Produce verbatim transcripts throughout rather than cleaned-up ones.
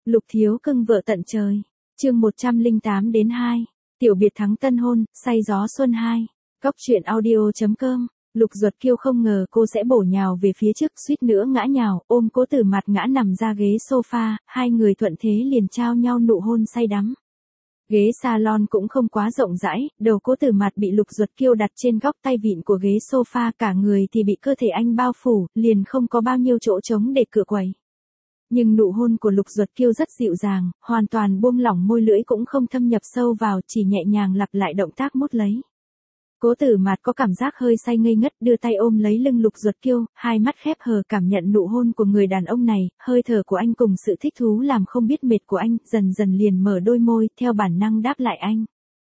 Lục thiếu cưng vợ tận trời. Chương một trăm lẻ tám đến hai. Tiểu biệt thắng tân hôn, say gió xuân hai. Góc truyện audio.com. Lục Duật Kiêu không ngờ cô sẽ bổ nhào về phía trước, suýt nữa ngã nhào, ôm Cố Tử Mạt ngã nằm ra ghế sofa, hai người thuận thế liền trao nhau nụ hôn say đắm. Ghế salon cũng không quá rộng rãi, đầu Cố Tử Mạt bị Lục Duật Kiêu đặt trên góc tay vịn của ghế sofa, cả người thì bị cơ thể anh bao phủ, liền không có bao nhiêu chỗ trống để cựa quậy. Nhưng nụ hôn của Lục Duật Kiêu rất dịu dàng, hoàn toàn buông lỏng môi lưỡi cũng không thâm nhập sâu vào, chỉ nhẹ nhàng lặp lại động tác mút lấy. Cố Tử Mạt có cảm giác hơi say ngây ngất, đưa tay ôm lấy lưng Lục Duật Kiêu, hai mắt khép hờ cảm nhận nụ hôn của người đàn ông này, hơi thở của anh cùng sự thích thú làm không biết mệt của anh, dần dần liền mở đôi môi, theo bản năng đáp lại anh.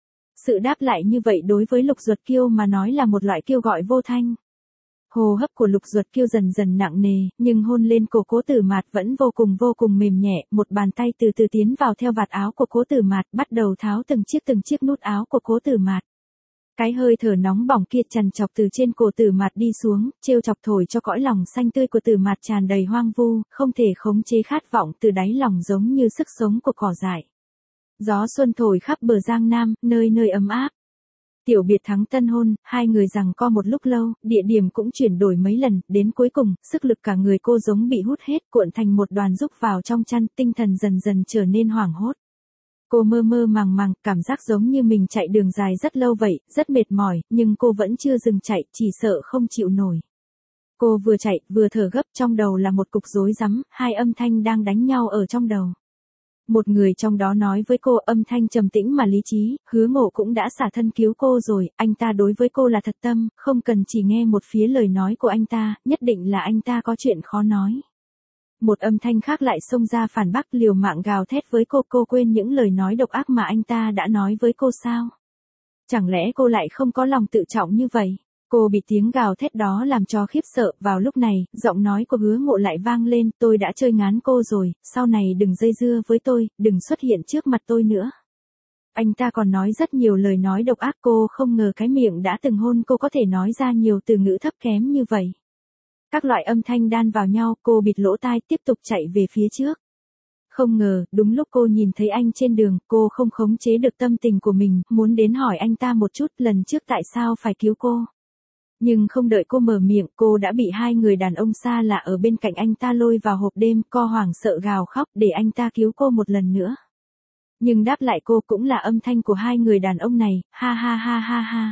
Sự đáp lại như vậy đối với Lục Duật Kiêu mà nói là một loại kêu gọi vô thanh. Hô hấp của Lục Duật Kiêu dần dần nặng nề, nhưng hôn lên cổ Cố Tử Mạt vẫn vô cùng vô cùng mềm nhẹ, một bàn tay từ từ tiến vào theo vạt áo của Cố Tử Mạt, bắt đầu tháo từng chiếc từng chiếc nút áo của Cố Tử Mạt. Cái hơi thở nóng bỏng kia trằn trọc từ trên cổ Tử Mạt đi xuống, trêu chọc thổi cho cõi lòng xanh tươi của Tử Mạt tràn đầy hoang vu, không thể khống chế khát vọng từ đáy lòng giống như sức sống của cỏ dại. Gió xuân thổi khắp bờ Giang Nam, nơi nơi ấm áp. Tiểu biệt thắng tân hôn, hai người giằng co một lúc lâu, địa điểm cũng chuyển đổi mấy lần, đến cuối cùng, sức lực cả người cô giống bị hút hết, cuộn thành một đoàn rúc vào trong chăn, tinh thần dần dần trở nên hoảng hốt. Cô mơ mơ màng màng, cảm giác giống như mình chạy đường dài rất lâu vậy, rất mệt mỏi, nhưng cô vẫn chưa dừng chạy, chỉ sợ không chịu nổi. Cô vừa chạy, vừa thở gấp, trong đầu là một cục rối rắm, hai âm thanh đang đánh nhau ở trong đầu. Một người trong đó nói với cô, âm thanh trầm tĩnh mà lý trí, Hứa Ngộ cũng đã xả thân cứu cô rồi, anh ta đối với cô là thật tâm, không cần chỉ nghe một phía lời nói của anh ta, nhất định là anh ta có chuyện khó nói. Một âm thanh khác lại xông ra phản bác, liều mạng gào thét với cô, cô quên những lời nói độc ác mà anh ta đã nói với cô sao? Chẳng lẽ cô lại không có lòng tự trọng như vậy? Cô bị tiếng gào thét đó làm cho khiếp sợ, vào lúc này, giọng nói của Hứa Ngộ lại vang lên, tôi đã chơi ngán cô rồi, sau này đừng dây dưa với tôi, đừng xuất hiện trước mặt tôi nữa. Anh ta còn nói rất nhiều lời nói độc ác, cô không ngờ cái miệng đã từng hôn cô có thể nói ra nhiều từ ngữ thấp kém như vậy. Các loại âm thanh đan vào nhau, cô bịt lỗ tai tiếp tục chạy về phía trước. Không ngờ, đúng lúc cô nhìn thấy anh trên đường, cô không khống chế được tâm tình của mình, muốn đến hỏi anh ta một chút lần trước tại sao phải cứu cô. Nhưng không đợi cô mở miệng, cô đã bị hai người đàn ông xa lạ ở bên cạnh anh ta lôi vào hộp đêm, co hoảng sợ gào khóc để anh ta cứu cô một lần nữa. Nhưng đáp lại cô cũng là âm thanh của hai người đàn ông này, ha ha ha ha ha.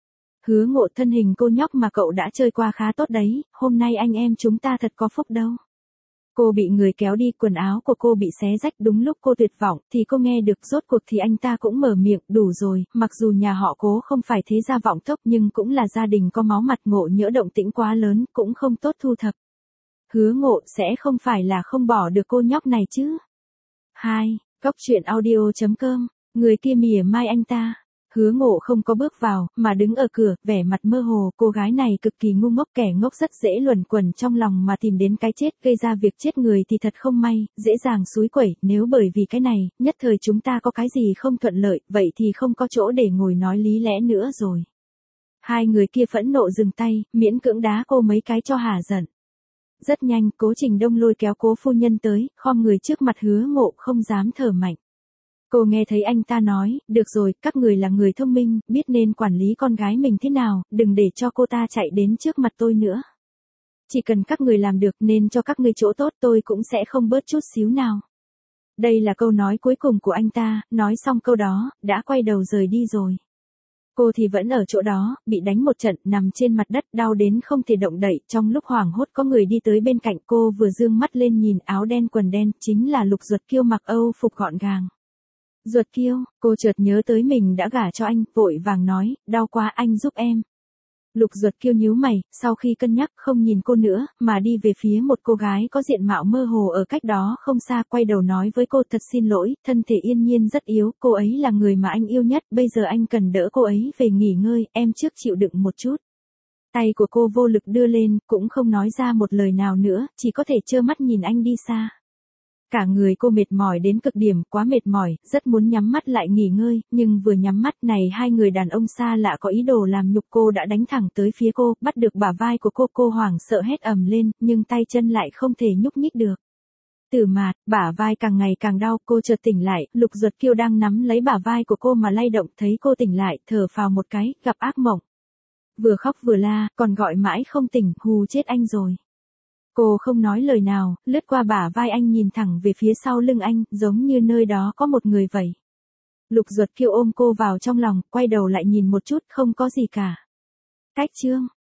Hứa Ngộ, thân hình cô nhóc mà cậu đã chơi qua khá tốt đấy, hôm nay anh em chúng ta thật có phúc đâu. Cô bị người kéo đi, quần áo của cô bị xé rách, đúng lúc cô tuyệt vọng, thì cô nghe được rốt cuộc thì anh ta cũng mở miệng, đủ rồi, mặc dù nhà họ Cố không phải thế gia vọng tộc nhưng cũng là gia đình có máu mặt, Ngộ nhỡ động tĩnh quá lớn, cũng không tốt thu thập. Hứa Ngộ, sẽ không phải là không bỏ được cô nhóc này chứ? hai. Góc truyện audio.com, người kia mỉa mai anh ta. Hứa Ngộ không có bước vào, mà đứng ở cửa, vẻ mặt mơ hồ, cô gái này cực kỳ ngu ngốc, kẻ ngốc rất dễ luẩn quẩn trong lòng mà tìm đến cái chết, gây ra việc chết người thì thật không may, dễ dàng xúi quẩy, nếu bởi vì cái này, nhất thời chúng ta có cái gì không thuận lợi, vậy thì không có chỗ để ngồi nói lý lẽ nữa rồi. Hai người kia phẫn nộ dừng tay, miễn cưỡng đá cô mấy cái cho hả giận. Rất nhanh, Cố Trình Đông lôi kéo Cố phu nhân tới, khom người trước mặt Hứa Ngộ, không dám thở mạnh. Cô nghe thấy anh ta nói, được rồi, các người là người thông minh, biết nên quản lý con gái mình thế nào, đừng để cho cô ta chạy đến trước mặt tôi nữa. Chỉ cần các người làm được nên cho các người chỗ tốt tôi cũng sẽ không bớt chút xíu nào. Đây là câu nói cuối cùng của anh ta, nói xong câu đó, đã quay đầu rời đi rồi. Cô thì vẫn ở chỗ đó, bị đánh một trận, nằm trên mặt đất, đau đến không thể động đậy, trong lúc hoảng hốt có người đi tới bên cạnh cô, vừa dương mắt lên nhìn, áo đen quần đen, chính là Lục Duật Kiêu mặc Âu phục gọn gàng. Duật Kiêu, cô chợt nhớ tới mình đã gả cho anh, vội vàng nói, đau quá anh giúp em. Lục Duật Kiêu nhíu mày, sau khi cân nhắc không nhìn cô nữa, mà đi về phía một cô gái có diện mạo mơ hồ ở cách đó không xa, quay đầu nói với cô, thật xin lỗi, thân thể Yên Nhiên rất yếu, cô ấy là người mà anh yêu nhất, bây giờ anh cần đỡ cô ấy về nghỉ ngơi, em trước chịu đựng một chút. Tay của cô vô lực đưa lên, cũng không nói ra một lời nào nữa, chỉ có thể trơ mắt nhìn anh đi xa. Cả người cô mệt mỏi đến cực điểm, quá mệt mỏi, rất muốn nhắm mắt lại nghỉ ngơi, nhưng vừa nhắm mắt này hai người đàn ông xa lạ có ý đồ làm nhục cô đã đánh thẳng tới phía cô, bắt được bả vai của cô, cô hoảng sợ hét ầm lên, nhưng tay chân lại không thể nhúc nhích được. Tử Mạt, bả vai càng ngày càng đau, cô chợt tỉnh lại, Lục Duật Kiêu đang nắm lấy bả vai của cô mà lay động, thấy cô tỉnh lại, thở phào một cái, gặp ác mộng. Vừa khóc vừa la, còn gọi mãi không tỉnh, hù chết anh rồi. Cô không nói lời nào, lướt qua bả vai anh nhìn thẳng về phía sau lưng anh, giống như nơi đó có một người vậy. Lục Duật Kiêu ôm cô vào trong lòng, quay đầu lại nhìn một chút, không có gì cả. Cách chương